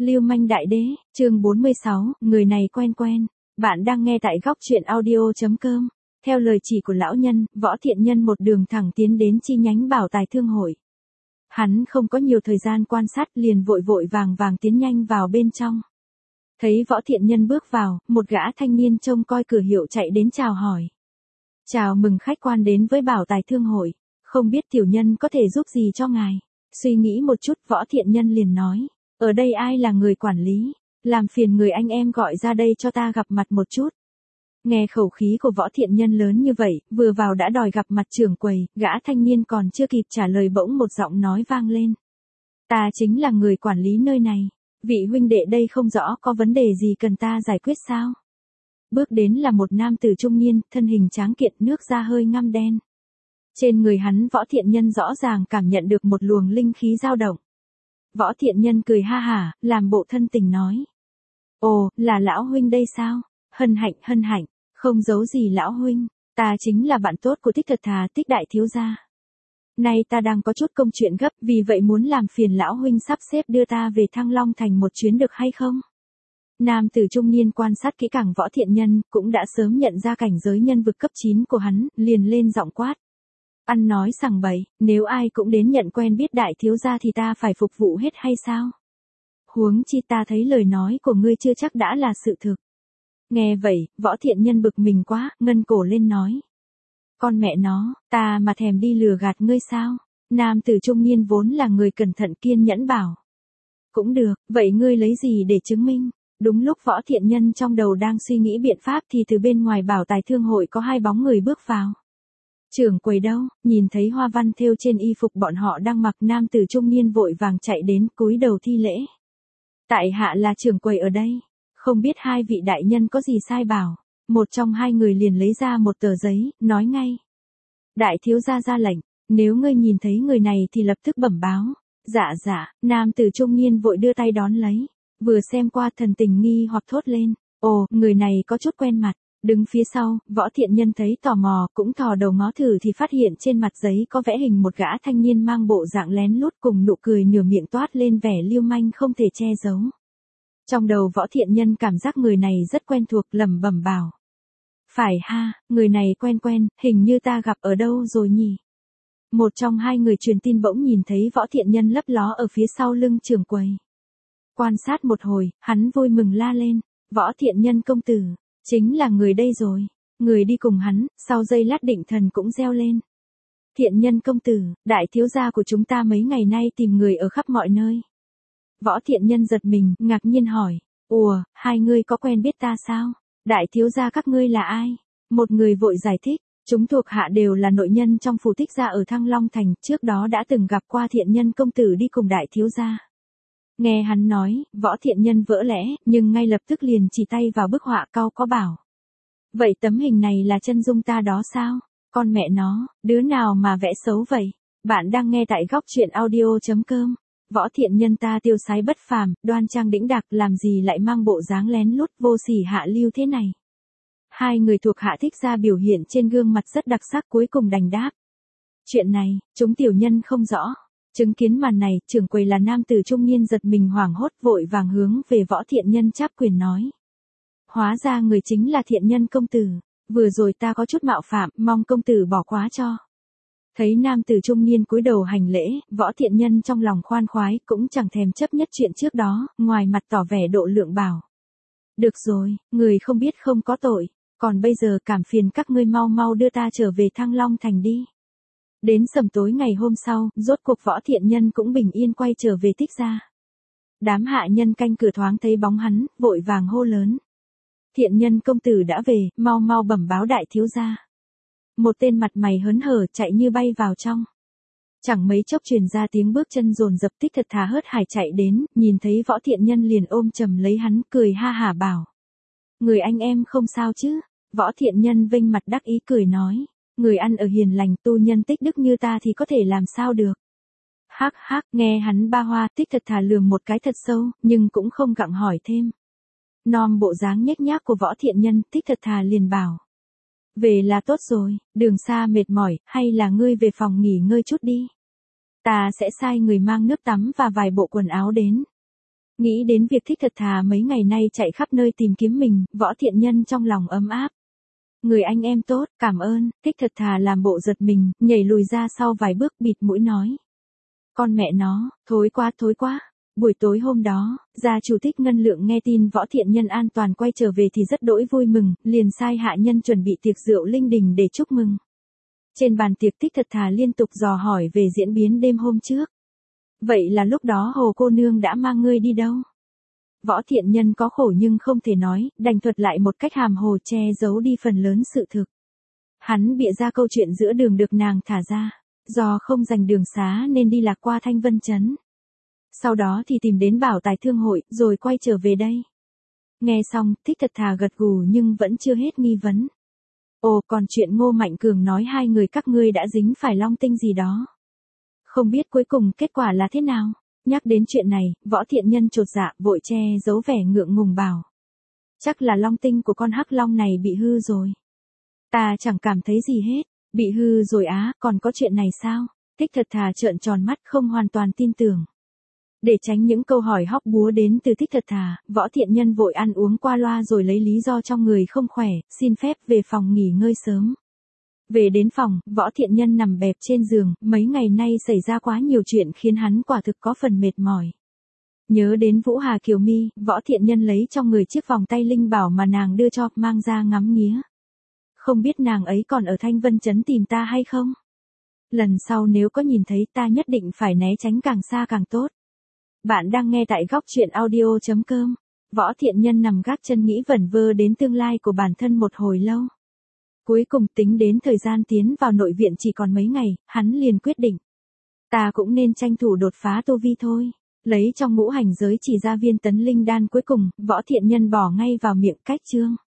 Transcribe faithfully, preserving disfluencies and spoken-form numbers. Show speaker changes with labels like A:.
A: Lưu manh đại đế, chương bốn mươi sáu, người này quen quen. Bạn đang nghe tại góc truyện audio.com. Theo lời chỉ của lão nhân, Võ Thiện Nhân một đường thẳng tiến đến chi nhánh Bảo Tài Thương hội. Hắn không có nhiều thời gian quan sát, liền vội vội vàng vàng tiến nhanh vào bên trong. Thấy Võ Thiện Nhân bước vào, một gã thanh niên trông coi cửa hiệu chạy đến chào hỏi. Chào mừng khách quan đến với Bảo Tài Thương hội, không biết tiểu nhân có thể giúp gì cho ngài. Suy nghĩ một chút, Võ Thiện Nhân liền nói, ở đây ai là người quản lý, làm phiền người anh em gọi ra đây cho ta gặp mặt một chút. Nghe khẩu khí của Võ Thiện Nhân lớn như vậy, vừa vào đã đòi gặp mặt trưởng quầy, gã thanh niên còn chưa kịp trả lời bỗng một giọng nói vang lên. Ta chính là người quản lý nơi này, vị huynh đệ đây không rõ có vấn đề gì cần ta giải quyết sao? Bước đến là một nam tử trung niên, thân hình tráng kiện, nước da hơi ngăm đen. Trên người hắn Võ Thiện Nhân rõ ràng cảm nhận được một luồng linh khí dao động. Võ Thiện Nhân cười ha hả, làm bộ thân tình nói. Ồ, là lão huynh đây sao? Hân hạnh, hân hạnh, không giấu gì lão huynh, ta chính là bạn tốt của Tích Thật Thà, Tích đại thiếu gia. Nay ta đang có chút công chuyện gấp, vì vậy muốn làm phiền lão huynh sắp xếp đưa ta về Thăng Long Thành một chuyến được hay không? Nam tử trung niên quan sát kỹ càng Võ Thiện Nhân, cũng đã sớm nhận ra cảnh giới nhân vực cấp chín của hắn, liền lên giọng quát. Ăn nói sằng bậy, nếu ai cũng đến nhận quen biết đại thiếu gia thì ta phải phục vụ hết hay sao? Huống chi ta thấy lời nói của ngươi chưa chắc đã là sự thực. Nghe vậy, Võ Thiện Nhân bực mình quá, ngân cổ lên nói. Con mẹ nó, ta mà thèm đi lừa gạt ngươi sao? Nam tử trung niên vốn là người cẩn thận kiên nhẫn bảo. Cũng được, vậy ngươi lấy gì để chứng minh? Đúng lúc Võ Thiện Nhân trong đầu đang suy nghĩ biện pháp thì từ bên ngoài Bảo Tài Thương hội có hai bóng người bước vào. Trưởng quầy đâu? Nhìn thấy hoa văn thêu trên y phục bọn họ đang mặc, nam tử trung niên vội vàng chạy đến cúi đầu thi lễ. Tại hạ là trưởng quầy ở đây, không biết hai vị đại nhân có gì sai bảo. Một trong hai người liền lấy ra một tờ giấy, nói ngay. Đại thiếu gia ra lệnh, nếu ngươi nhìn thấy người này thì lập tức bẩm báo. Dạ dạ, nam tử trung niên vội đưa tay đón lấy. Vừa xem qua thần tình nghi hoặc thốt lên. Ồ, người này có chút quen mặt. Đứng phía sau, Võ Thiện Nhân thấy tò mò, cũng thò đầu ngó thử thì phát hiện trên mặt giấy có vẽ hình một gã thanh niên mang bộ dạng lén lút cùng nụ cười nửa miệng toát lên vẻ lưu manh không thể che giấu. Trong đầu Võ Thiện Nhân cảm giác người này rất quen thuộc, lẩm bẩm bảo. Phải ha, người này quen quen, hình như ta gặp ở đâu rồi nhỉ? Một trong hai người truyền tin bỗng nhìn thấy Võ Thiện Nhân lấp ló ở phía sau lưng trưởng quầy. Quan sát một hồi, hắn vui mừng la lên. Võ Thiện Nhân công tử. Chính là người đây rồi. Người đi cùng hắn, sau giây lát định thần cũng reo lên. Thiện Nhân công tử, đại thiếu gia của chúng ta mấy ngày nay tìm người ở khắp mọi nơi. Võ Thiện Nhân giật mình, ngạc nhiên hỏi. Ủa, hai ngươi có quen biết ta sao? Đại thiếu gia các ngươi là ai? Một người vội giải thích. Chúng thuộc hạ đều là nội nhân trong phủ Tích gia ở Thăng Long Thành, trước đó đã từng gặp qua Thiện Nhân công tử đi cùng đại thiếu gia. Nghe hắn nói, Võ Thiện Nhân vỡ lẽ, nhưng ngay lập tức liền chỉ tay vào bức họa cau có bảo. Vậy tấm hình này là chân dung ta đó sao? Con mẹ nó, đứa nào mà vẽ xấu vậy? Bạn đang nghe tại góc truyện audio.com. Võ Thiện Nhân ta tiêu sái bất phàm, đoan trang đĩnh đạc, làm gì lại mang bộ dáng lén lút vô sỉ hạ lưu thế này? Hai người thuộc hạ Thích gia biểu hiện trên gương mặt rất đặc sắc, cuối cùng đành đáp. Chuyện này, chúng tiểu nhân không rõ. Chứng kiến màn này, trưởng quầy là nam tử trung niên giật mình hoảng hốt, vội vàng hướng về Võ Thiện Nhân chắp quyền nói. Hóa ra người chính là Thiện Nhân công tử, vừa rồi ta có chút mạo phạm, mong công tử bỏ quá cho. Thấy nam tử trung niên cúi đầu hành lễ, Võ Thiện Nhân trong lòng khoan khoái, cũng chẳng thèm chấp nhất chuyện trước đó, ngoài mặt tỏ vẻ độ lượng bảo. Được rồi, người không biết không có tội, còn bây giờ cảm phiền các ngươi mau mau đưa ta trở về Thăng Long Thành đi. Đến sầm tối ngày hôm sau, rốt cuộc Võ Thiện Nhân cũng bình yên quay trở về Tích gia. Đám hạ nhân canh cửa thoáng thấy bóng hắn, vội vàng hô lớn. Thiện Nhân công tử đã về, mau mau bẩm báo đại thiếu gia. Một tên mặt mày hớn hở chạy như bay vào trong. Chẳng mấy chốc truyền ra tiếng bước chân dồn dập. Tích Thật Thà hớt hải chạy đến, nhìn thấy Võ Thiện Nhân liền ôm chầm lấy hắn, cười ha hả bảo. Người anh em không sao chứ? Võ Thiện Nhân vênh mặt đắc ý cười nói. Người ăn ở hiền lành, tu nhân tích đức như ta thì có thể làm sao được. Hắc hắc, nghe hắn ba hoa, Tích Thật Thà lườm một cái thật sâu, nhưng cũng không gặng hỏi thêm. Nom bộ dáng nhếch nhác của Võ Thiện Nhân, Tích Thật Thà liền bảo. Về là tốt rồi, đường xa mệt mỏi, hay là ngươi về phòng nghỉ ngơi chút đi. Ta sẽ sai người mang nước tắm và vài bộ quần áo đến. Nghĩ đến việc Thích Thật Thà mấy ngày nay chạy khắp nơi tìm kiếm mình, Võ Thiện Nhân trong lòng ấm áp. Người anh em tốt, cảm ơn. Thích Thật Thà làm bộ giật mình, nhảy lùi ra sau vài bước, bịt mũi nói. Con mẹ nó, thối quá thối quá. Buổi tối hôm đó, gia chủ Thích Ngân Lượng nghe tin Võ Thiện Nhân an toàn quay trở về thì rất đỗi vui mừng, liền sai hạ nhân chuẩn bị tiệc rượu linh đình để chúc mừng. Trên bàn tiệc Thích Thật Thà liên tục dò hỏi về diễn biến đêm hôm trước. Vậy là lúc đó Hồ cô nương đã mang ngươi đi đâu? Võ Thiện Nhân có khổ nhưng không thể nói, đành thuật lại một cách hàm hồ che giấu đi phần lớn sự thực. Hắn bịa ra câu chuyện giữa đường được nàng thả ra, do không giành đường xá nên đi lạc qua Thanh Vân Trấn. Sau đó thì tìm đến Bảo Tài Thương hội, rồi quay trở về đây. Nghe xong, Thích Thật Thà gật gù nhưng vẫn chưa hết nghi vấn. Ồ, còn chuyện Ngô Mạnh Cường nói hai người các ngươi đã dính phải long tinh gì đó. Không biết cuối cùng kết quả là thế nào? Nhắc đến chuyện này, Võ Thiện Nhân chột dạ, vội che giấu vẻ ngượng ngùng bảo. Chắc là long tinh của con hắc long này bị hư rồi. Ta chẳng cảm thấy gì hết. Bị hư rồi á, còn có chuyện này sao? Thích Thật Thà trợn tròn mắt không hoàn toàn tin tưởng. Để tránh những câu hỏi hóc búa đến từ Thích Thật Thà, Võ Thiện Nhân vội ăn uống qua loa rồi lấy lý do trong người không khỏe, xin phép về phòng nghỉ ngơi sớm. Về đến phòng, Võ Thiện Nhân nằm bẹp trên giường, mấy ngày nay xảy ra quá nhiều chuyện khiến hắn quả thực có phần mệt mỏi. Nhớ đến Vũ Hà Kiều Mi, Võ Thiện Nhân lấy trong người chiếc vòng tay linh bảo mà nàng đưa cho, mang ra ngắm nghía. Không biết nàng ấy còn ở Thanh Vân Trấn tìm ta hay không? Lần sau nếu có nhìn thấy ta nhất định phải né tránh càng xa càng tốt. Bạn đang nghe tại góc truyện audio chấm com. Võ Thiện Nhân nằm gác chân nghĩ vẩn vơ đến tương lai của bản thân một hồi lâu. Cuối cùng tính đến thời gian tiến vào nội viện chỉ còn mấy ngày, hắn liền quyết định. Ta cũng nên tranh thủ đột phá tu vi thôi. Lấy trong ngũ hành giới chỉ ra viên tấn linh đan cuối cùng, Võ Thiện Nhân bỏ ngay vào miệng cách chương.